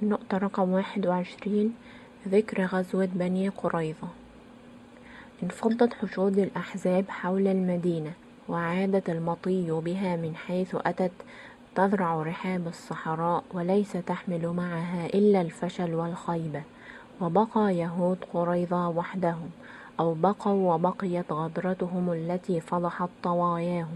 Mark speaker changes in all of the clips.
Speaker 1: النقطة رقم 21، ذكر غزوة بني قريظة. انفضت حشود الأحزاب حول المدينة، وعادت المطي بها من حيث أتت، تذرع رحاب الصحراء وليس تحمل معها إلا الفشل والخيبة. وبقى يهود قريظة وحدهم، أو بقوا وبقيت غدرتهم التي فضحت طواياهم،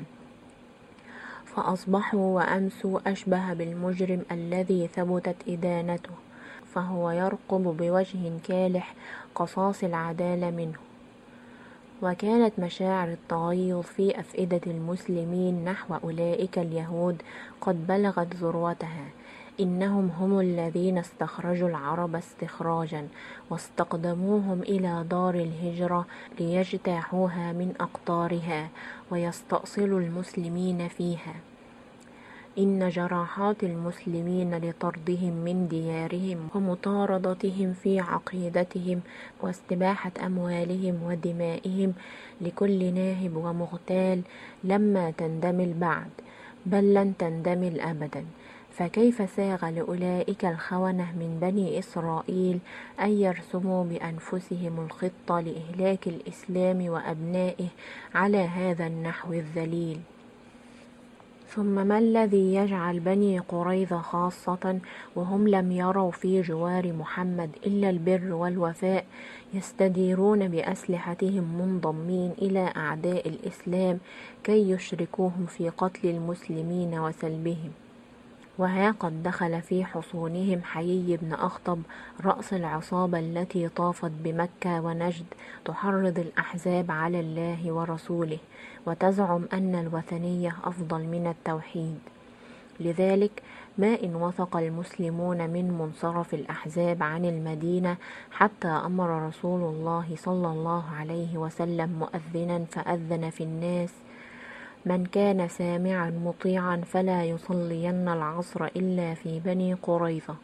Speaker 1: فأصبحوا وأمسوا أشبه بالمجرم الذي ثبتت إدانته، فهو يرقب بوجه كالح قصاص العدالة منه. وكانت مشاعر التغيظ في أفئدة المسلمين نحو أولئك اليهود قد بلغت ذروتها. إنهم هم الذين استخرجوا العرب استخراجا، واستقدموهم إلى دار الهجرة ليجتاحوها من أقطارها ويستأصلوا المسلمين فيها. إن جراحات المسلمين لطردهم من ديارهم ومطاردتهم في عقيدتهم واستباحة أموالهم ودمائهم لكل ناهب ومغتال لما تندمل بعد، بل لن تندمل أبدا. فكيف ساغ لأولئك الخونة من بني إسرائيل أن يرسموا بأنفسهم الخطة لإهلاك الإسلام وأبنائه على هذا النحو الذليل؟ ثم ما الذي يجعل بني قريظة خاصة، وهم لم يروا في جوار محمد إلا البر والوفاء، يستديرون بأسلحتهم منضمين إلى أعداء الإسلام كي يشركوهم في قتل المسلمين وسلبهم؟ وها قد دخل في حصونهم حيي بن أخطب، رأس العصابة التي طافت بمكة ونجد تحرض الأحزاب على الله ورسوله، وتزعم أن الوثنية أفضل من التوحيد. لذلك ما إن وثق المسلمون من منصرف الأحزاب عن المدينة حتى أمر رسول الله صلى الله عليه وسلم مؤذنا فأذن في الناس: من كان سامعا مطيعا فلا يصلين العصر إلا في بني قريظة.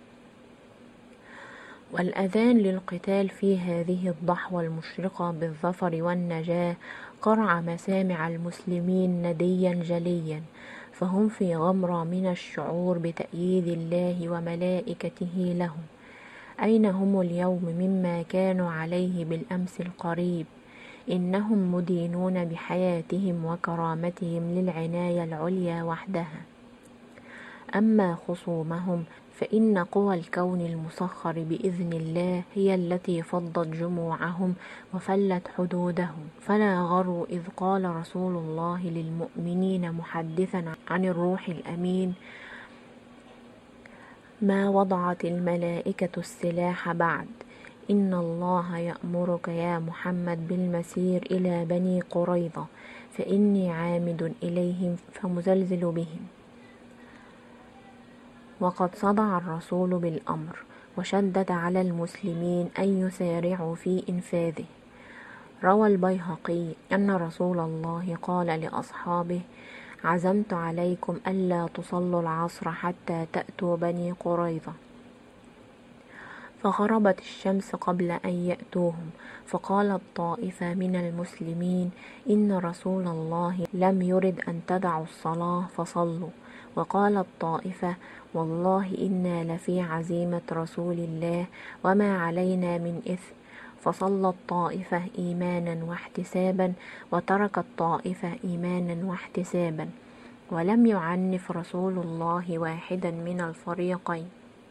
Speaker 1: والأذان للقتال في هذه الضحوة المشرقة بالظفر والنجاة قرع مسامع المسلمين نديا جليا، فهم في غمرة من الشعور بتأييد الله وملائكته لهم. أين هم اليوم مما كانوا عليه بالأمس القريب؟ إنهم مدينون بحياتهم وكرامتهم للعناية العليا وحدها. أما خصومهم فإن قوى الكون المسخر بإذن الله هي التي فضت جموعهم وفلت حدودهم. فلا غروا إذ قال رسول الله للمؤمنين محدثا عن الروح الأمين: ما وضعت الملائكة السلاح بعد، إن الله يأمرك يا محمد بالمسير إلى بني قريظة، فإني عامد إليهم فمزلزل بهم. وقد صدع الرسول بالأمر وشدد على المسلمين أن يسارعوا في إنفاذه. روى البيهقي أن رسول الله قال لأصحابه: عزمت عليكم ألا تصلوا العصر حتى تأتوا بني قريظة. فغربت الشمس قبل أن يأتوهم، فقالت طائفة من المسلمين: إن رسول الله لم يرد أن تدعوا الصلاة فصلوا. وقالت طائفة: والله إنا لفي عزيمة رسول الله وما علينا من إثم. فصلت طائفة إيمانا واحتسابا، وتركت طائفة إيمانا واحتسابا، ولم يعنف رسول الله واحدا من الفريقين.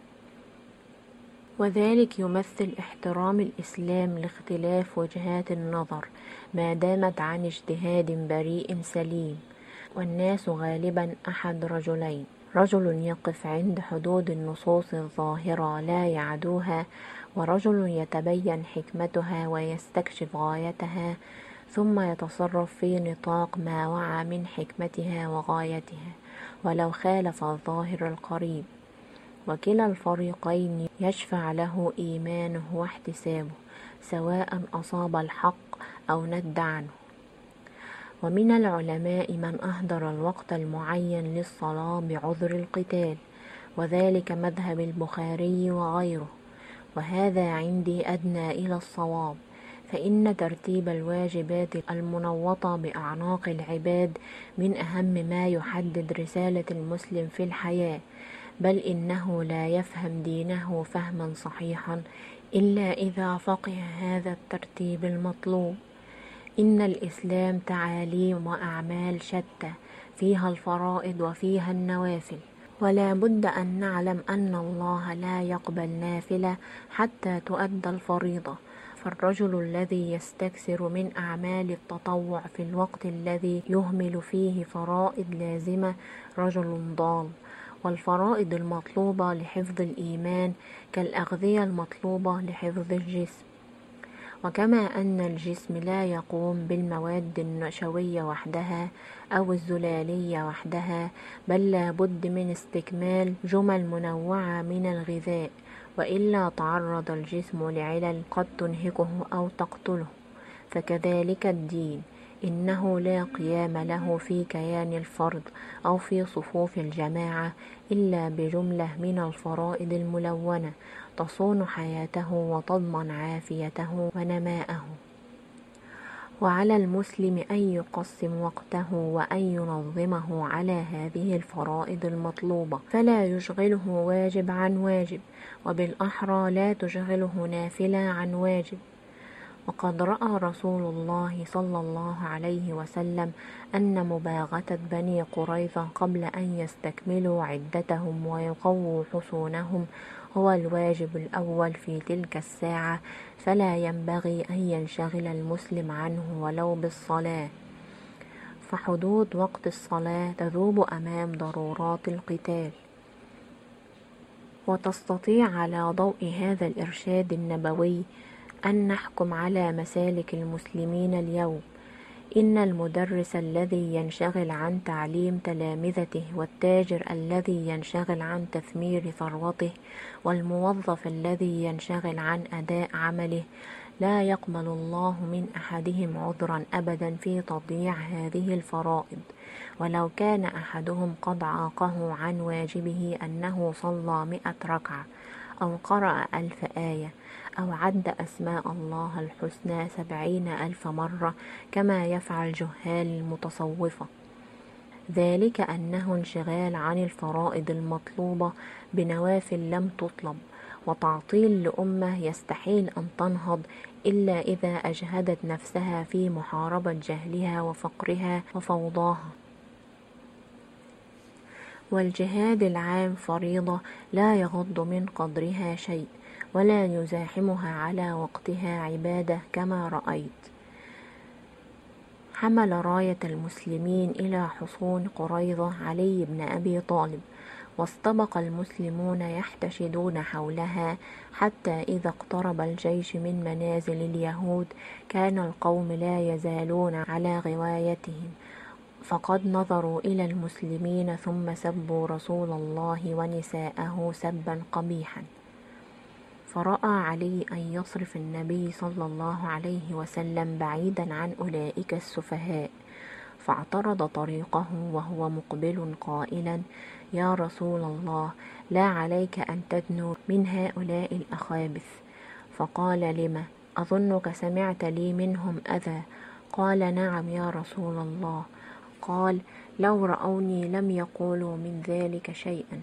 Speaker 1: وذلك يمثل احترام الإسلام لاختلاف وجهات النظر ما دامت عن اجتهاد بريء سليم. والناس غالبا أحد رجلين: رجل يقف عند حدود النصوص الظاهرة لا يعدوها، ورجل يتبين حكمتها ويستكشف غايتها ثم يتصرف في نطاق ما وعى من حكمتها وغايتها ولو خالف الظاهر القريب. وكلا الفريقين يشفع له إيمانه واحتسابه، سواء أصاب الحق أو ند عنه. ومن العلماء من أهدر الوقت المعين للصلاة بعذر القتال، وذلك مذهب البخاري وغيره، وهذا عندي أدنى إلى الصواب. فإن ترتيب الواجبات المنوطة بأعناق العباد من أهم ما يحدد رسالة المسلم في الحياة، بل إنه لا يفهم دينه فهما صحيحا إلا إذا فقه هذا الترتيب المطلوب. إن الإسلام تعاليم وأعمال شتى، فيها الفرائض وفيها النوافل، ولا بد أن نعلم أن الله لا يقبل نافلة حتى تؤدى الفريضة. فالرجل الذي يستكثر من أعمال التطوع في الوقت الذي يهمل فيه فرائض لازمة رجل ضال. والفرائض المطلوبة لحفظ الإيمان كالأغذية المطلوبة لحفظ الجسم. وكما أن الجسم لا يقوم بالمواد النشوية وحدها أو الزلالية وحدها، بل لا بد من استكمال جمل منوعة من الغذاء، وإلا تعرض الجسم لعلل قد تنهكه أو تقتله. فكذلك الدين، إنه لا قيام له في كيان الفرد أو في صفوف الجماعة إلا بجملة من الفرائض الملونة تصون حياته وتضمن عافيته ونماءه. وعلى المسلم أن يقسم وقته وأن ينظمه على هذه الفرائض المطلوبة، فلا يشغله واجب عن واجب، وبالأحرى لا تشغله نافلة عن واجب. وقد رأى رسول الله صلى الله عليه وسلم أن مباغتة بني قريظة قبل أن يستكملوا عدتهم ويقووا حصونهم هو الواجب الأول في تلك الساعة، فلا ينبغي أن ينشغل المسلم عنه ولو بالصلاة، فحدود وقت الصلاة تذوب أمام ضرورات القتال. وتستطيع على ضوء هذا الإرشاد النبوي أن نحكم على مسالك المسلمين اليوم. إن المدرس الذي ينشغل عن تعليم تلامذته، والتاجر الذي ينشغل عن تثمير ثروته، والموظف الذي ينشغل عن أداء عمله، لا يقبل الله من أحدهم عذرا أبدا في تضييع هذه الفرائض، ولو كان أحدهم قد عاقه عن واجبه أنه صلى 100 ركعة أو قرأ 1000 آية أو عد أسماء الله الحسنى 70,000 مرة كما يفعل جهال المتصوفة. ذلك أنه انشغال عن الفرائض المطلوبة بنوافل لم تطلب، وتعطيل لأمة يستحيل أن تنهض إلا إذا أجهدت نفسها في محاربة جهلها وفقرها وفوضاها. والجهاد العام فريضة لا يغض من قدرها شيء، ولا يزاحمها على وقتها عبادة. كما رأيت حمل راية المسلمين إلى حصون قريظة علي بن أبي طالب، واستبق المسلمون يحتشدون حولها، حتى إذا اقترب الجيش من منازل اليهود كان القوم لا يزالون على غوايتهم، فقد نظروا إلى المسلمين ثم سبوا رسول الله ونساءه سبا قبيحا. فرأى علي أن يصرف النبي صلى الله عليه وسلم بعيدا عن أولئك السفهاء، فاعترض طريقه وهو مقبل قائلا: يا رسول الله، لا عليك أن تدنو من هؤلاء الأخابث. فقال: لم؟ أظنك سمعت لي منهم أذى. قال: نعم يا رسول الله. قال: لو رأوني لم يقولوا من ذلك شيئا.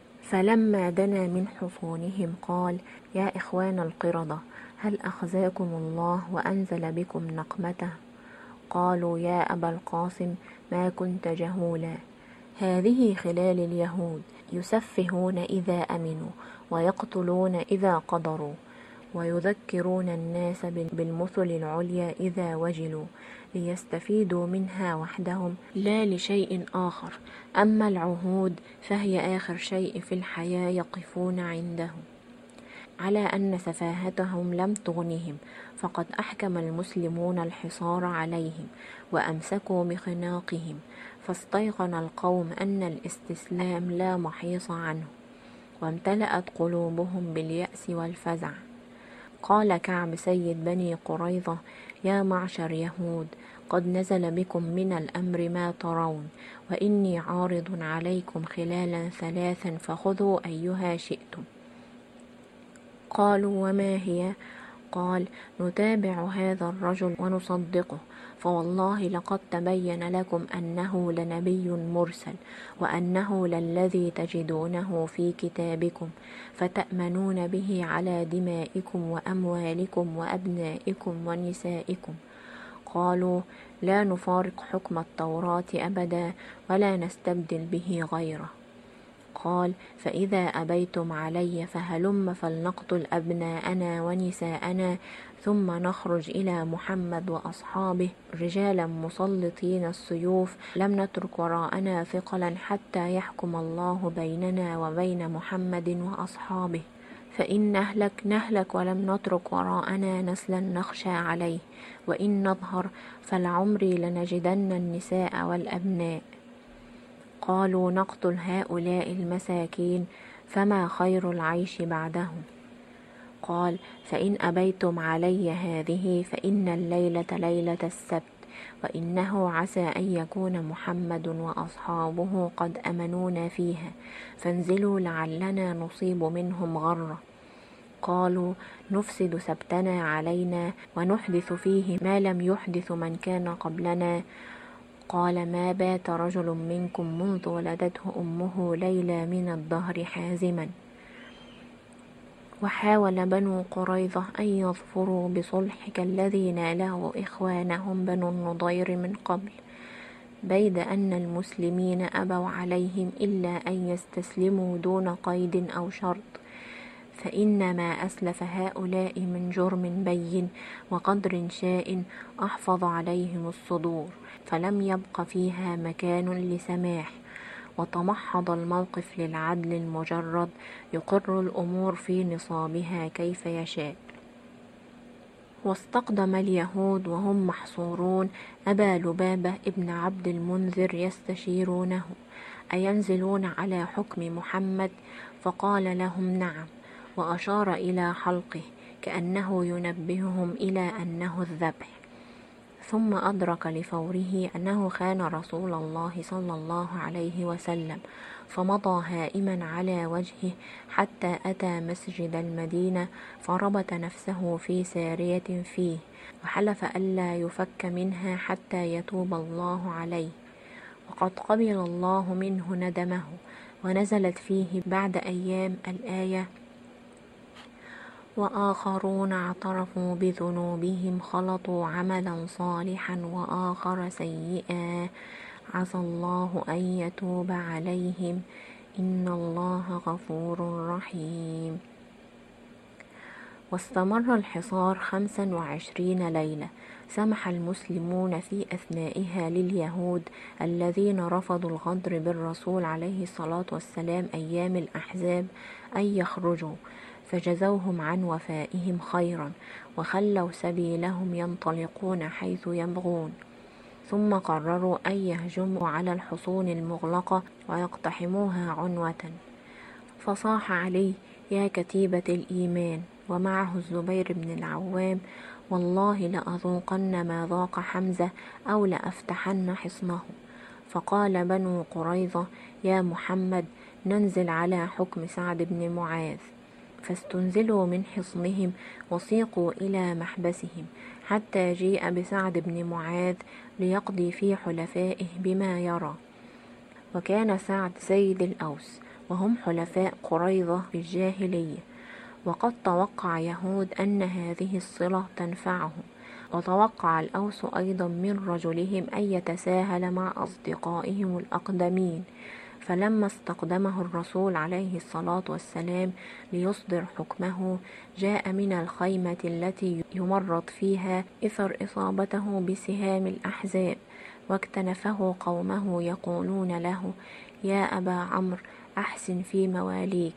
Speaker 1: فلما دنا من حصونهم قال: يا إخوان القردة، هل أخزاكم الله وأنزل بكم نقمته؟ قالوا: يا أبا القاسم، ما كنت جهولا. هذه خلال اليهود، يسفهون إذا أمنوا، ويقتلون إذا قدروا، ويذكرون الناس بالمثل العليا إذا وجلوا، ليستفيدوا منها وحدهم لا لشيء آخر. أما العهود فهي آخر شيء في الحياة يقفون عنده، على أن سفاهتهم لم تغنهم، فقد أحكم المسلمون الحصار عليهم وأمسكوا بخناقهم، فاستيقن القوم أن الاستسلام لا محيص عنه، وامتلأت قلوبهم باليأس والفزع. قال كعب سيد بني قريظة: يا معشر يهود، قد نزل بكم من الأمر ما ترون، وإني عارض عليكم خلالا 3 فخذوا أيها شئتم. قالوا: وما هي؟ قال: نتابع هذا الرجل ونصدقه، فوالله لقد تبين لكم أنه لنبي مرسل، وأنه للذي تجدونه في كتابكم، فتأمنون به على دمائكم وأموالكم وأبنائكم ونسائكم. قالوا: لا نفارق حكم التوراة أبدا، ولا نستبدل به غيره. قال: فإذا أبيتم علي فهلم فلنقتل أبناءنا ونساءنا، ثم نخرج إلى محمد وأصحابه رجالا مسلطين السيوف، لم نترك وراءنا ثقلا حتى يحكم الله بيننا وبين محمد وأصحابه، فإن نهلك ولم نترك وراءنا نسلا نخشى عليه، وإن نظهر فلعمري لنجدن النساء والأبناء. قالوا: نقتل هؤلاء المساكين، فما خير العيش بعدهم؟ قال: فإن أبيتم علي هذه فإن الليلة ليلة السبت، وإنه عسى أن يكون محمد وأصحابه قد أمنونا فيها، فانزلوا لعلنا نصيب منهم غرة. قالوا: نفسد سبتنا علينا ونحدث فيه ما لم يحدث من كان قبلنا. قال: ما بات رجل منكم منذ ولدته أمه ليلة من الدهر حازما. وحاول بنو قريظة أن يظفروا بصلح كالذي ناله إخوانهم بنو النضير من قبل، بيد أن المسلمين أبوا عليهم إلا أن يستسلموا دون قيد أو شرط، فإنما أسلف هؤلاء من جرم بين وقدر شاء أحفظ عليهم الصدور، فلم يبق فيها مكان لسماح، وتمحض الموقف للعدل المجرد يقر الأمور في نصابها كيف يشاء. واستقدم اليهود وهم محصورون أبا لبابة ابن عبد المنذر يستشيرونه أينزلون على حكم محمد؟ فقال لهم: نعم، وأشار إلى حلقه كأنه ينبههم إلى أنه الذبح، ثم أدرك لفوره أنه خان رسول الله صلى الله عليه وسلم، فمضى هائما على وجهه حتى أتى مسجد المدينة، فربط نفسه في سارية فيه، وحلف ألا يفك منها حتى يتوب الله عليه، وقد قبل الله منه ندمه. ونزلت فيه بعد أيام الآية: وآخرون اعترفوا بذنوبهم خلطوا عملا صالحا وآخر سيئا عسى الله أن يتوب عليهم إن الله غفور رحيم. واستمر الحصار 25 ليلة. سمح المسلمون في أثنائها لليهود الذين رفضوا الغدر بالرسول عليه الصلاة والسلام أيام الأحزاب أن يخرجوا، فجزوهم عن وفائهم خيرا، وخلوا سبيلهم ينطلقون حيث يبغون، ثم قرروا أن يهجموا على الحصون المغلقة ويقتحموها عنوة. فصاح علي: يا كتيبة الإيمان، ومعه الزبير بن العوام: والله لأذوقن ما ذاق حمزة أو لأفتحن حصنه. فقال بنو قريظة: يا محمد، ننزل على حكم سعد بن معاذ. فاستنزلوا من حصنهم وسيقوا إلى محبسهم، حتى جيء بسعد بن معاذ ليقضي في حلفائه بما يرى. وكان سعد سيد الأوس، وهم حلفاء قريظة في الجاهلية، وقد توقع يهود أن هذه الصلة تنفعهم، وتوقع الأوس أيضا من رجلهم أن يتساهل مع أصدقائهم الأقدمين. فلما استقدمه الرسول عليه الصلاة والسلام ليصدر حكمه، جاء من الخيمة التي يمرض فيها إثر إصابته بسهام الأحزاب، واكتنفه قومه يقولون له: يا أبا عمرو، أحسن في مواليك.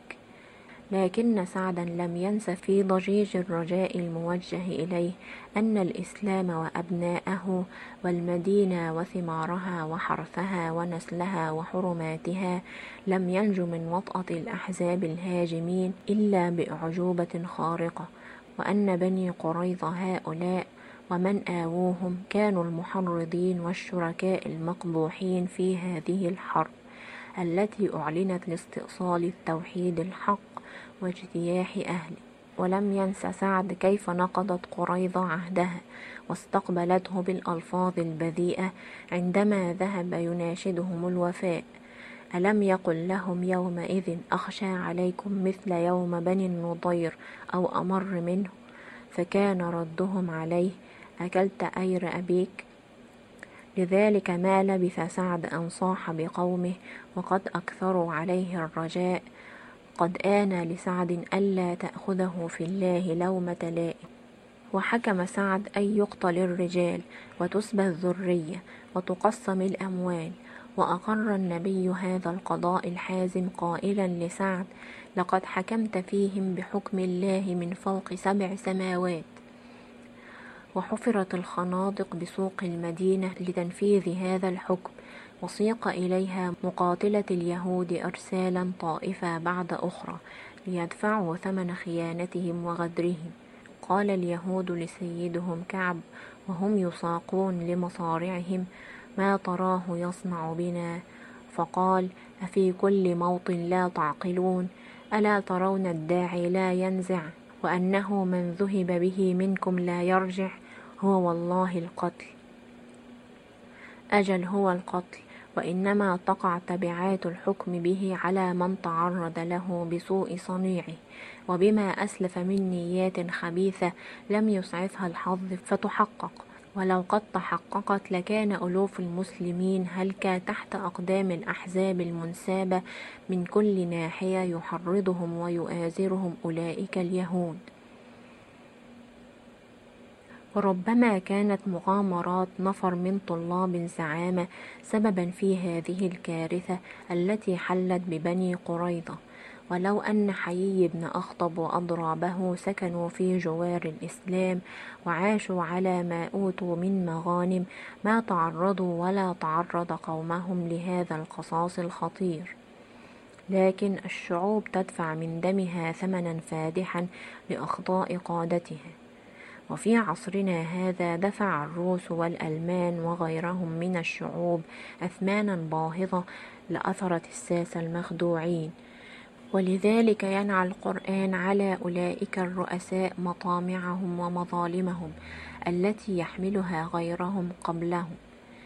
Speaker 1: لكن سعدا لم ينس في ضجيج الرجاء الموجه إليه أن الإسلام وأبناءه والمدينة وثمارها وحرثها ونسلها وحرماتها لم ينج من وطأة الأحزاب الهاجمين إلا بأعجوبة خارقة، وأن بني قريظة هؤلاء ومن آووهم كانوا المحرضين والشركاء المقبوحين في هذه الحرب التي أعلنت لاستئصال التوحيد الحق واجتياح أهله. ولم ينس سعد كيف نقضت قريظة عهدها واستقبلته بالألفاظ البذيئة عندما ذهب يناشدهم الوفاء. ألم يقل لهم يومئذ أخشى عليكم مثل يوم بني النضير أو أمر منه؟ فكان ردهم عليه: أكلت أير أبيك؟ لذلك ما لبث سعد أن صاح بقومه وقد أكثروا عليه الرجاء: قد آن لسعد ألا تأخذه في الله لومة لائم. وحكم سعد أن يقتل الرجال وتسبى الذرية وتقسم الأموال. وأقر النبي هذا القضاء الحازم قائلا لسعد: لقد حكمت فيهم بحكم الله من فوق 7 سماوات. وحفرت الخنادق بسوق المدينة لتنفيذ هذا الحكم، وسيق إليها مقاتلة اليهود أرسالا طائفة بعد أخرى ليدفعوا ثمن خيانتهم وغدرهم. قال اليهود لسيدهم كعب وهم يساقون لمصارعهم: ما تراه يصنع بنا؟ فقال: أفي كل موطن لا تعقلون؟ ألا ترون الداعي لا ينزع، وأنه من ذهب به منكم لا يرجع؟ هو والله القتل، أجل هو القتل، وإنما تقع تبعات الحكم به على من تعرض له بسوء صنيعه وبما أسلف من نيات خبيثة لم يسعفها الحظ فتحقق. ولو قد تحققت لكان ألوف المسلمين هلكا تحت أقدام الأحزاب المنسابة من كل ناحية يحرضهم ويؤازرهم أولئك اليهود. وربما كانت مغامرات نفر من طلاب زعامة سببا في هذه الكارثة التي حلت ببني قريظة. ولو أن حيي بن أخطب وأضرابه سكنوا في جوار الإسلام وعاشوا على ما أوتوا من مغانم ما تعرضوا ولا تعرض قومهم لهذا القصاص الخطير. لكن الشعوب تدفع من دمها ثمنا فادحا لأخطاء قادتها. وفي عصرنا هذا دفع الروس والألمان وغيرهم من الشعوب أثمانا باهظة لأثرة الساسة المخدوعين. ولذلك ينعى القرآن على أولئك الرؤساء مطامعهم ومظالمهم التي يحملها غيرهم قبلهم.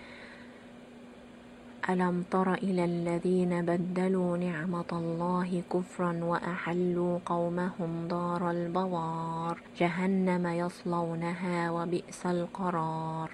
Speaker 1: ألم تر إلى الذين بدلوا نعمة الله كفرا وأحلوا قومهم دار البوار جهنم يصلونها وبئس القرار.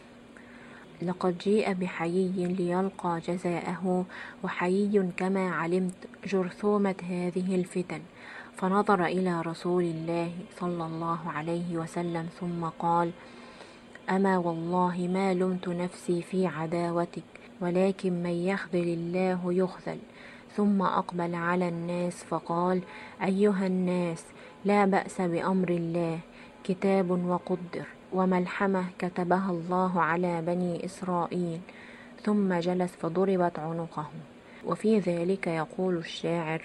Speaker 1: لقد جيء بحيي ليلقى جزاءه، وحيي كما علمت جرثومة هذه الفتن. فنظر إلى رسول الله صلى الله عليه وسلم ثم قال: أما والله ما لمت نفسي في عداوتك، ولكن من يخذل الله يخذل. ثم أقبل على الناس فقال: أيها الناس، لا بأس بأمر الله، كتاب وقدر وملحمة كتبها الله على بني إسرائيل. ثم جلس فضربت عنقه. وفي ذلك يقول الشاعر: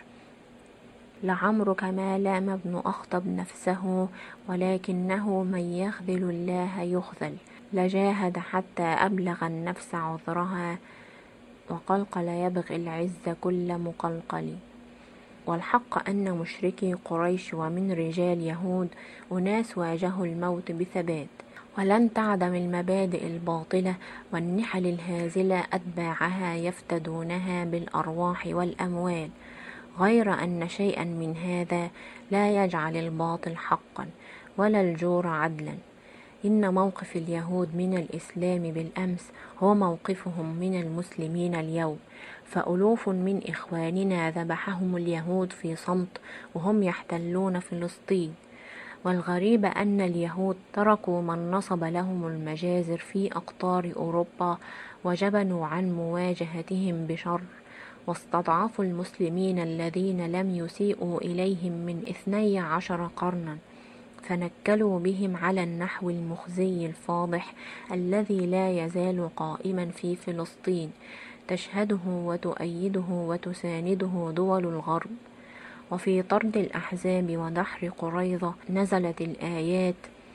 Speaker 1: لعمرك ما لام ابن أخطب نفسه، ولكنه من يخذل الله يخذل. لجاهد حتى أبلغ النفس عذرها، وقلقل يبغي العز كل مقلقل. والحق أن مشركي قريش ومن رجال يهود أناس واجهوا الموت بثبات، ولن تعدم المبادئ الباطلة والنحل الهازلة أتباعها يفتدونها بالأرواح والأموال، غير أن شيئا من هذا لا يجعل الباطل حقا ولا الجور عدلا. إن موقف اليهود من الإسلام بالأمس هو موقفهم من المسلمين اليوم، فألوف من إخواننا ذبحهم اليهود في صمت وهم يحتلون فلسطين. والغريب أن اليهود تركوا من نصب لهم المجازر في أقطار أوروبا وجبنوا عن مواجهتهم بشر، واستضعفوا المسلمين الذين لم يسيئوا إليهم من 12 قرنا، فنكلوا بهم على النحو المخزي الفاضح الذي لا يزال قائما في فلسطين، تشهده وتؤيده وتسانده دول الغرب. وفي طرد الأحزاب ودحر قريظة نزلت الآيات: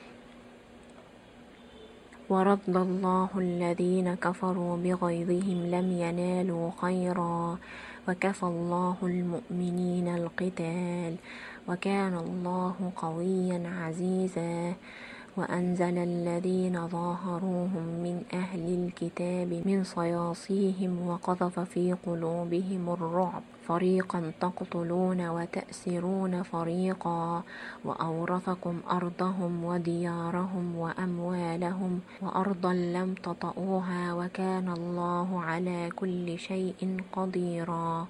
Speaker 1: ورد الله الذين كفروا بغيظهم لم ينالوا خيرا وكفى الله المؤمنين القتال وكان الله قويا عزيزا وأنزل الذين ظاهروهم من أهل الكتاب من صياصيهم وقذف في قلوبهم الرعب فريقا تقتلون وتأسرون فريقا وأورثكم أرضهم وديارهم وأموالهم وأرضا لم تطئوها وكان الله على كل شيء قديرا.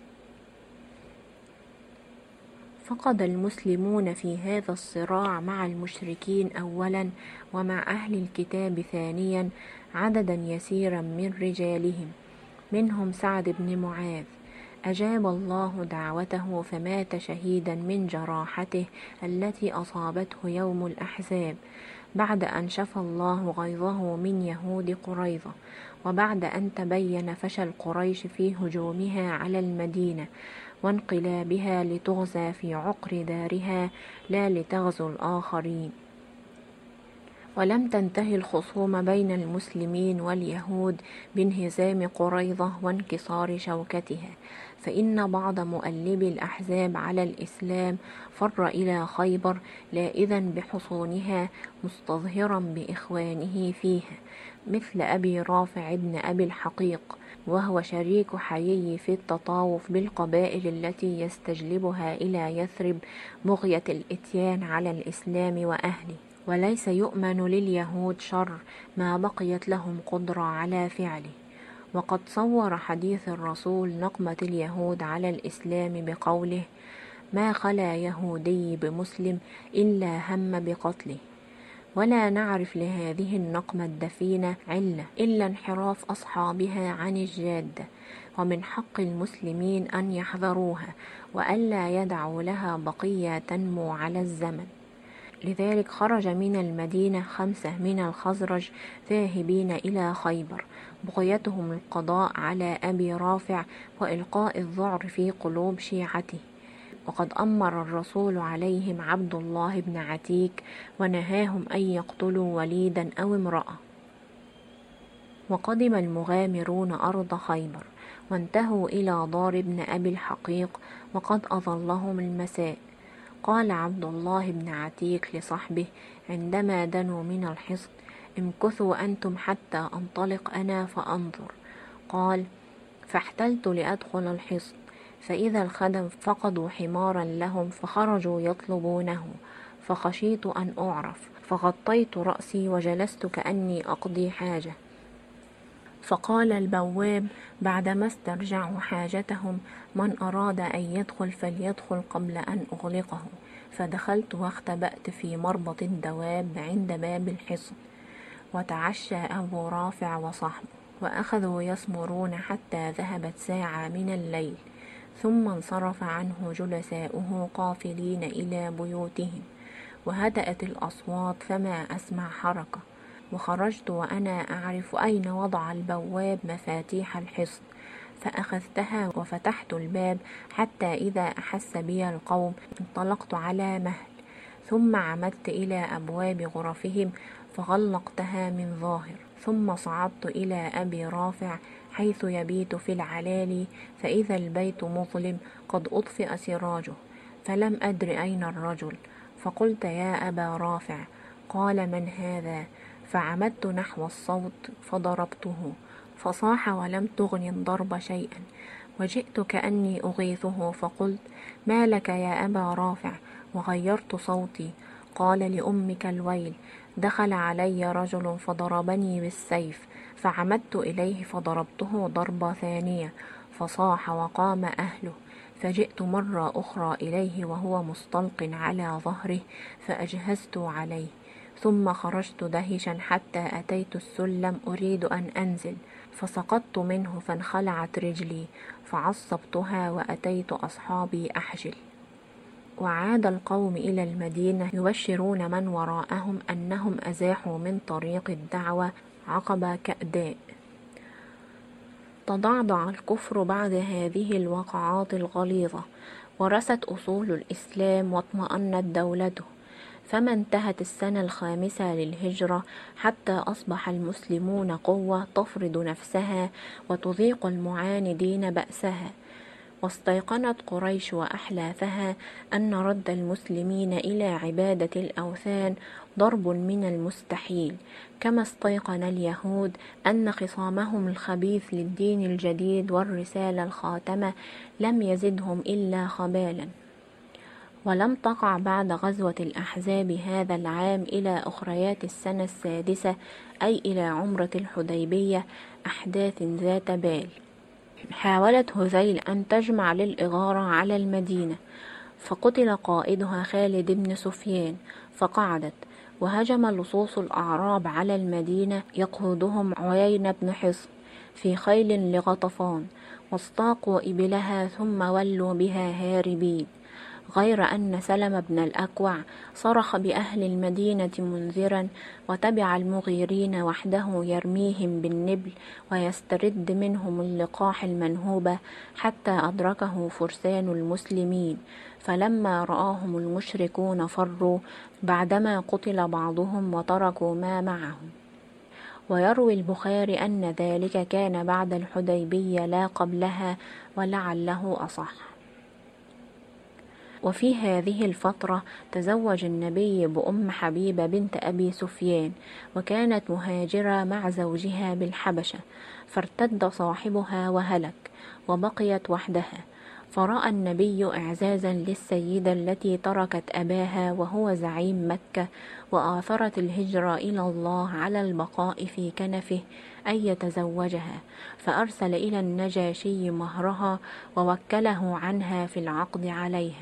Speaker 1: فقد المسلمون في هذا الصراع مع المشركين أولا ومع أهل الكتاب ثانيا عددا يسيرا من رجالهم، منهم سعد بن معاذ أجاب الله دعوته فمات شهيدا من جراحته التي أصابته يوم الأحزاب، بعد أن شفى الله غيظه من يهود قريظة، وبعد أن تبين فشل قريش في هجومها على المدينة وانقلابها لتغزى في عقر دارها لا لتغزو الآخرين. ولم تنتهي الخصوم بين المسلمين واليهود بانهزام قريظة وانكسار شوكتها، فإن بعض مؤلبي الأحزاب على الإسلام فر إلى خيبر لاذا بحصونها مستظهرا بإخوانه فيها، مثل أبي رافع بن أبي الحقيق، وهو شريك حيي في التطاوف بالقبائل التي يستجلبها إلى يثرب بغية الإتيان على الإسلام وأهله. وليس يؤمن لليهود شر ما بقيت لهم قدرة على فعله. وقد صور حديث الرسول نقمة اليهود على الإسلام بقوله: ما خلا يهودي بمسلم إلا هم بقتله. ولا نعرف لهذه النقمة الدفينة علة إلا انحراف أصحابها عن الجادة، ومن حق المسلمين أن يحذروها وألا يدعوا لها بقية تنمو على الزمن. لذلك خرج من المدينة 5 من الخزرج ذاهبين إلى خيبر، بغيتهم القضاء على أبي رافع وإلقاء الذعر في قلوب شيعته. وقد أمر الرسول عليهم عبد الله بن عتيك ونهاهم أن يقتلوا وليدا أو امرأة. وقدم المغامرون أرض خيبر وانتهوا إلى دار ابن أبي الحقيق وقد أظلهم المساء. قال عبد الله بن عتيك لصحبه عندما دنوا من الحصن: امكثوا أنتم حتى أنطلق أنا فأنظر. قال: فاحتلت لأدخل الحصن، فإذا الخدم فقدوا حمارا لهم فخرجوا يطلبونه، فخشيت أن أعرف، فغطيت رأسي وجلست كأني أقضي حاجة. فقال البواب بعدما استرجعوا حاجتهم: من أراد أن يدخل فليدخل قبل أن أغلقه. فدخلت واختبأت في مربط الدواب عند باب الحصن. وتعشى أبو رافع وصحبه وأخذوا يسمرون حتى ذهبت ساعة من الليل، ثم انصرف عنه جلساؤه قافلين إلى بيوتهم، وهدأت الأصوات فما أسمع حركة. وخرجت وأنا أعرف أين وضع البواب مفاتيح الحصن، فأخذتها وفتحت الباب حتى إذا أحس بي القوم انطلقت على مهل، ثم عمدت إلى أبواب غرفهم فغلقتها من ظاهر، ثم صعدت إلى أبي رافع حيث يبيت في العلالي، فإذا البيت مظلم قد أطفئ سراجه، فلم أدر أين الرجل، فقلت: يا أبا رافع. قال: من هذا؟ فعمدت نحو الصوت فضربته، فصاح ولم تغن الضرب شيئا، وجئت كأني أغيثه فقلت: ما لك يا أبا رافع؟ وغيرت صوتي. قال: لأمك الويل، دخل علي رجل فضربني بالسيف، فعمدت إليه فضربته ضربة ثانية، فصاح وقام أهله، فجئت مرة أخرى إليه وهو مستلق على ظهره فأجهزت عليه، ثم خرجت دهشا حتى أتيت السلم أريد أن أنزل، فسقطت منه فانخلعت رجلي، فعصبتها وأتيت أصحابي أحجل. وعاد القوم إلى المدينة يبشرون من وراءهم أنهم أزاحوا من طريق الدعوة عقب كأداء. تضعضع الكفر بعد هذه الوقعات الغليظة، ورست أصول الإسلام واطمأنت دولته، فما انتهت السنة 5 للهجرة حتى أصبح المسلمون قوة تفرض نفسها وتذيق المعاندين بأسها، واستيقنت قريش وأحلافها أن رد المسلمين إلى عبادة الأوثان ضرب من المستحيل، كما استيقن اليهود أن خصامهم الخبيث للدين الجديد والرسالة الخاتمة لم يزدهم إلا خبالا. ولم تقع بعد غزوة الأحزاب هذا العام إلى أخريات السنة السادسة، أي إلى عمرة الحديبية، أحداث ذات بال. حاولت هذيل أن تجمع للإغارة على المدينة، فقتل قائدها خالد بن سفيان، فقعدت، وهجم لصوص الأعراب على المدينة يقودهم عيينة بن حصن في خيل لغطفان، واستاقوا إبلها ثم ولوا بها هاربين، غير أن سلم بن الأكوع صرخ بأهل المدينة منذرا، وتبع المغيرين وحده يرميهم بالنبل ويسترد منهم اللقاح المنهوبة، حتى أدركه فرسان المسلمين، فلما رآهم المشركون فروا بعدما قتل بعضهم وتركوا ما معهم. ويروي البخاري أن ذلك كان بعد الحديبية لا قبلها، ولعله أصح. وفي هذه الفترة تزوج النبي بأم حبيبة بنت أبي سفيان، وكانت مهاجرة مع زوجها بالحبشة، فارتد صاحبها وهلك، وبقيت وحدها، فرأى النبي إعزازا للسيدة التي تركت أباها وهو زعيم مكة، وآثرت الهجرة إلى الله على البقاء في كنفه، أن يتزوجها، فأرسل إلى النجاشي مهرها ووكله عنها في العقد عليها.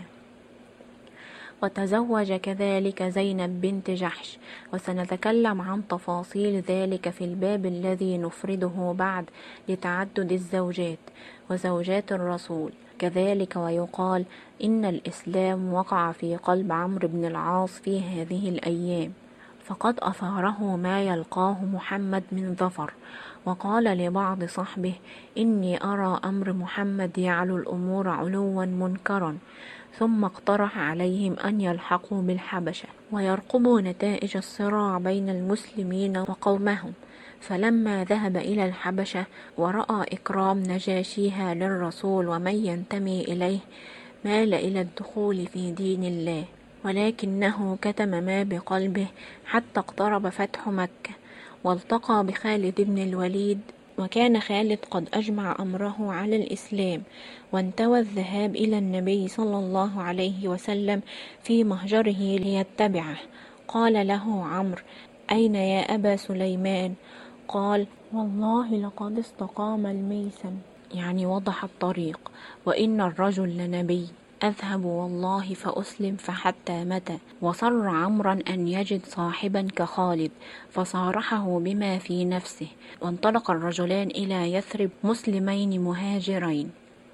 Speaker 1: وتزوج كذلك زينب بنت جحش، وسنتكلم عن تفاصيل ذلك في الباب الذي نفرده بعد لتعدد الزوجات وزوجات الرسول. كذلك ويقال إن الإسلام وقع في قلب عمرو بن العاص في هذه الأيام، فقد أثاره ما يلقاه محمد من ظفر، وقال لبعض صحبه: إني أرى أمر محمد يعلو الأمور علوا منكرا، ثم اقترح عليهم أن يلحقوا بالحبشة ويرقبوا نتائج الصراع بين المسلمين وقومهم. فلما ذهب إلى الحبشة ورأى إكرام نجاشيها للرسول ومن ينتمي إليه، مال إلى الدخول في دين الله، ولكنه كتم ما بقلبه حتى اقترب فتح مكة، والتقى بخالد بن الوليد، وكان خالد قد أجمع أمره على الإسلام، وانتوى الذهاب إلى النبي صلى الله عليه وسلم في مهجره ليتبعه. قال له عمرو: أين يا أبا سليمان؟ قال: والله لقد استقام الميسم، يعني وضح الطريق، وإن الرجل لنبي، أذهب والله فأسلم، فحتى متى؟ وصر عمرا أن يجد صاحبا كخالد، فصارحه بما في نفسه، وانطلق الرجلان إلى يثرب مسلمين مهاجرين.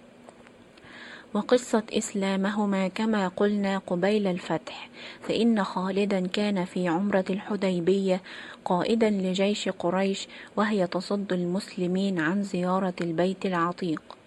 Speaker 1: وقصة إسلامهما كما قلنا قبيل الفتح، فإن خالدا كان في عمرة الحديبية قائدا لجيش قريش، وهي تصد المسلمين عن زيارة البيت العتيق.